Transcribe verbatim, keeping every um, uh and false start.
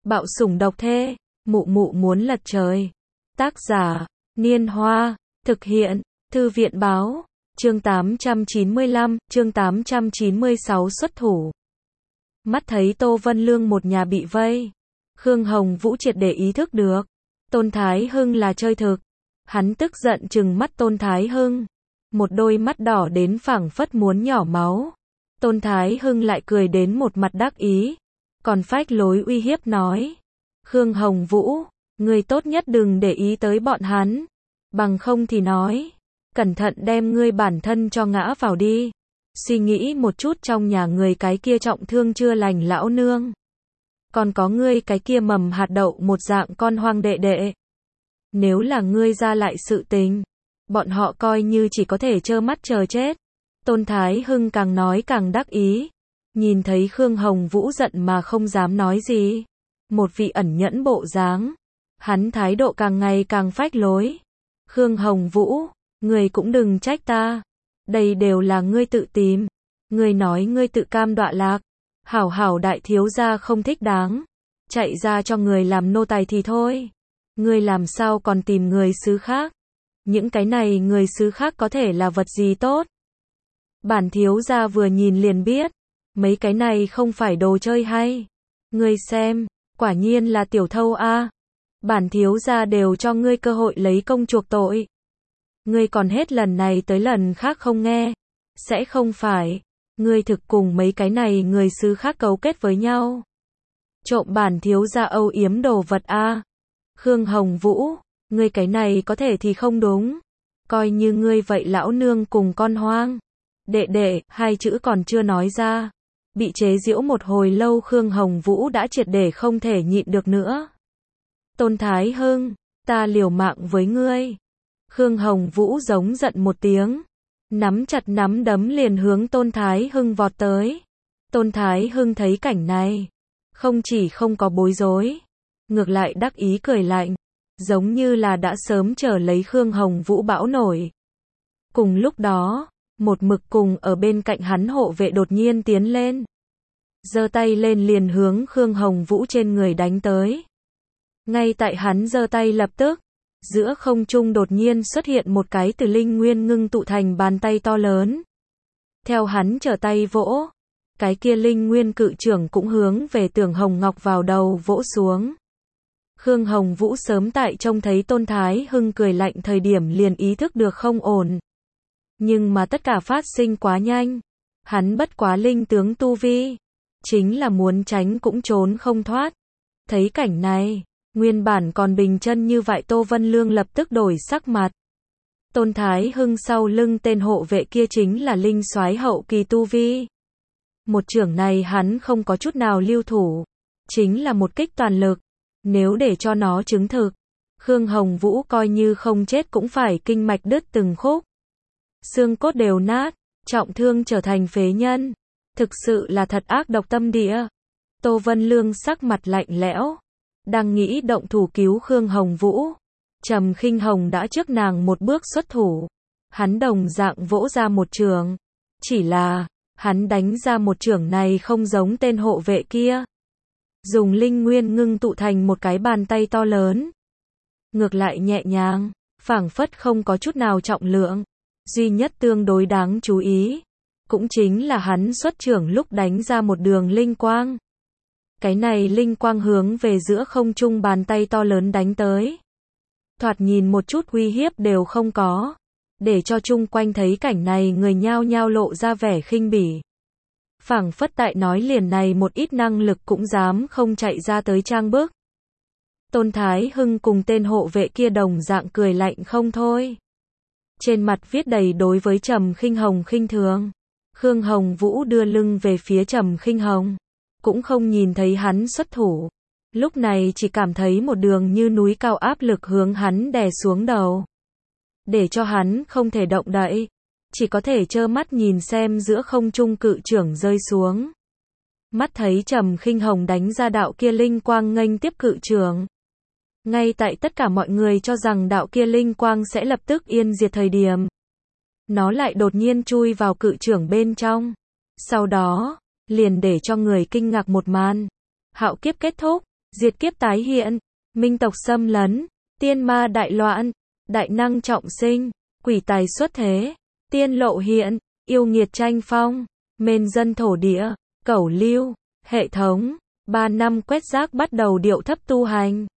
Bạo sủng độc thê, mụ mụ muốn lật trời. Tác giả, Niên Hoa, thực hiện, Thư viện Báo, chương tám trăm chín mươi lăm, chương tám trăm chín mươi sáu xuất thủ. Mắt thấy Tô Vân Lương một nhà bị vây, Khương Hồng Vũ triệt để ý thức được, Tôn Thái Hưng là chơi thực. Hắn tức giận trừng mắt Tôn Thái Hưng, một đôi mắt đỏ đến phảng phất muốn nhỏ máu. Tôn Thái Hưng lại cười đến một mặt đắc ý, còn phách lối uy hiếp nói: Khương Hồng Vũ, ngươi tốt nhất đừng để ý tới bọn hắn, bằng không thì nói, cẩn thận đem ngươi bản thân cho ngã vào đi. Suy nghĩ một chút, trong nhà người cái kia trọng thương chưa lành lão nương, còn có ngươi cái kia mầm hạt đậu một dạng con hoang đệ đệ, nếu là ngươi ra lại sự tình, bọn họ coi như chỉ có thể trơ mắt chờ chết. Tôn Thái Hưng càng nói càng đắc ý, nhìn thấy Khương Hồng Vũ giận mà không dám nói gì, một vị ẩn nhẫn bộ dáng, hắn thái độ càng ngày càng phách lối. Khương Hồng Vũ, ngươi cũng đừng trách ta, đây đều là ngươi tự tìm, ngươi nói ngươi tự cam đọa lạc, hảo hảo đại thiếu gia không thích đáng, chạy ra cho người làm nô tài thì thôi, ngươi làm sao còn tìm người xứ khác, những cái này người xứ khác có thể là vật gì tốt. Bản thiếu gia vừa nhìn liền biết, mấy cái này không phải đồ chơi hay, ngươi xem, quả nhiên là tiểu thâu a. Bản thiếu gia đều cho ngươi cơ hội lấy công chuộc tội, ngươi còn hết lần này tới lần khác không nghe, sẽ không phải, ngươi thực cùng mấy cái này người xứ khác cấu kết với nhau, trộm bản thiếu gia âu yếm đồ vật a. Khương Hồng Vũ, ngươi cái này có thể thì không đúng, coi như ngươi vậy lão nương cùng con hoang đệ đệ, hai chữ còn chưa nói ra, bị chế giễu một hồi lâu Khương Hồng Vũ đã triệt để không thể nhịn được nữa. Tôn Thái Hưng, ta liều mạng với ngươi. Khương Hồng Vũ giống giận một tiếng, nắm chặt nắm đấm liền hướng Tôn Thái Hưng vọt tới. Tôn Thái Hưng thấy cảnh này, không chỉ không có bối rối, ngược lại đắc ý cười lạnh, giống như là đã sớm chờ lấy Khương Hồng Vũ bão nổi. Cùng lúc đó, một mực cùng ở bên cạnh hắn hộ vệ đột nhiên tiến lên, giơ tay lên liền hướng Khương Hồng Vũ trên người đánh tới. Ngay tại hắn giơ tay lập tức, giữa không trung đột nhiên xuất hiện một cái từ linh nguyên ngưng tụ thành bàn tay to lớn. Theo hắn trở tay vỗ, cái kia linh nguyên cự trưởng cũng hướng về Tưởng Hồng Ngọc vào đầu vỗ xuống. Khương Hồng Vũ sớm tại trông thấy Tôn Thái Hưng cười lạnh thời điểm liền ý thức được không ổn. Nhưng mà tất cả phát sinh quá nhanh, hắn bất quá linh tướng tu vi, chính là muốn tránh cũng trốn không thoát. Thấy cảnh này, nguyên bản còn bình chân như vậy Tô Vân Lương lập tức đổi sắc mặt. Tôn Thái Hưng sau lưng tên hộ vệ kia chính là linh soái hậu kỳ tu vi. Một chưởng này hắn không có chút nào lưu thủ, chính là một kích toàn lực. Nếu để cho nó chứng thực, Khương Hồng Vũ coi như không chết cũng phải kinh mạch đứt từng khúc, xương cốt đều nát, trọng thương trở thành phế nhân. Thực sự là thật ác độc tâm địa. Tô Vân Lương sắc mặt lạnh lẽo, đang nghĩ động thủ cứu Khương Hồng Vũ. Trầm Khinh Hồng đã trước nàng một bước xuất thủ, hắn đồng dạng vỗ ra một chưởng, chỉ là hắn đánh ra một chưởng này không giống tên hộ vệ kia, dùng linh nguyên ngưng tụ thành một cái bàn tay to lớn, ngược lại nhẹ nhàng, phảng phất không có chút nào trọng lượng. Duy nhất tương đối đáng chú ý, cũng chính là hắn xuất chưởng lúc đánh ra một đường linh quang. Cái này linh quang hướng về giữa không trung bàn tay to lớn đánh tới. Thoạt nhìn một chút uy hiếp đều không có, để cho chung quanh thấy cảnh này người nhao nhao lộ ra vẻ khinh bỉ. Phảng phất tại nói liền này một ít năng lực cũng dám không chạy ra tới trang bức. Tôn Thái Hưng cùng tên hộ vệ kia đồng dạng cười lạnh không thôi. Trên mặt viết đầy đối với Trầm Khinh Hồng khinh thường. Khương Hồng Vũ đưa lưng về phía Trầm Khinh Hồng, cũng không nhìn thấy hắn xuất thủ. Lúc này chỉ cảm thấy một đường như núi cao áp lực hướng hắn đè xuống đầu, để cho hắn không thể động đậy, chỉ có thể trơ mắt nhìn xem giữa không trung cự trưởng rơi xuống. Mắt thấy Trầm Khinh Hồng đánh ra đạo kia linh quang nghênh tiếp cự trưởng. Ngay tại tất cả mọi người cho rằng đạo kia linh quang sẽ lập tức yên diệt thời điểm, nó lại đột nhiên chui vào cự trưởng bên trong. Sau đó, liền để cho người kinh ngạc một màn. Hạo kiếp kết thúc, diệt kiếp tái hiện, minh tộc xâm lấn, tiên ma đại loạn, đại năng trọng sinh, quỷ tài xuất thế, tiên lộ hiện, yêu nghiệt tranh phong, mên dân thổ địa, cẩu lưu, hệ thống, ba năm quét rác bắt đầu điệu thấp tu hành.